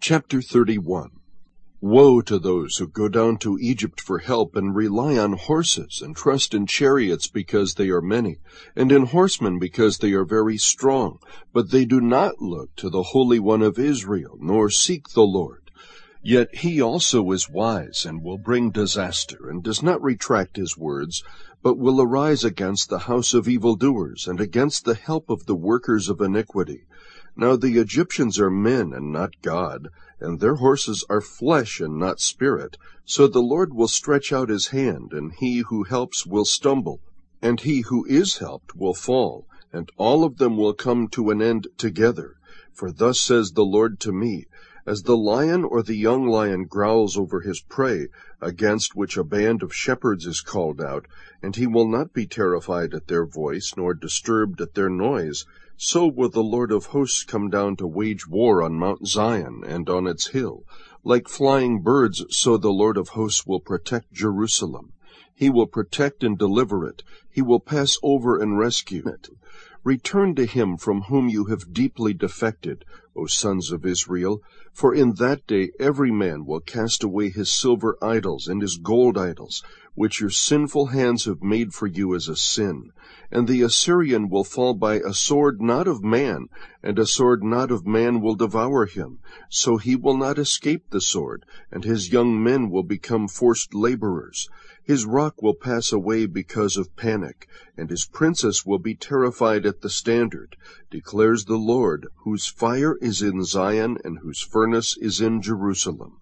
Chapter 31. Woe to those who go down to Egypt for help and rely on horses, and trust in chariots because they are many, and in horsemen because they are very strong, but they do not look to the Holy One of Israel, nor seek the Lord. Yet he also is wise, and will bring disaster, and does not retract his words, but will arise against the house of evildoers, and against the help of the workers of iniquity. Now the Egyptians are men and not God, and their horses are flesh and not spirit. So the Lord will stretch out his hand, and he who helps will stumble, and he who is helped will fall, and all of them will come to an end together. For thus says the Lord to me, as the lion or the young lion growls over his prey, against which a band of shepherds is called out, and he will not be terrified at their voice, nor disturbed at their noise, so will the Lord of hosts come down to wage war on Mount Zion and on its hill. Like flying birds, so the Lord of hosts will protect Jerusalem. He will protect and deliver it. He will pass over and rescue it. Return to him from whom you have deeply defected, O sons of Israel, for in that day every man will cast away his silver idols and his gold idols, which your sinful hands have made for you as a sin. And the Assyrian will fall by a sword not of man, and a sword not of man will devour him. So he will not escape the sword, and his young men will become forced laborers. His rock will pass away because of panic, and his princess will be terrified at the standard, declares the Lord, whose fire is in Zion and whose furnace is in Jerusalem.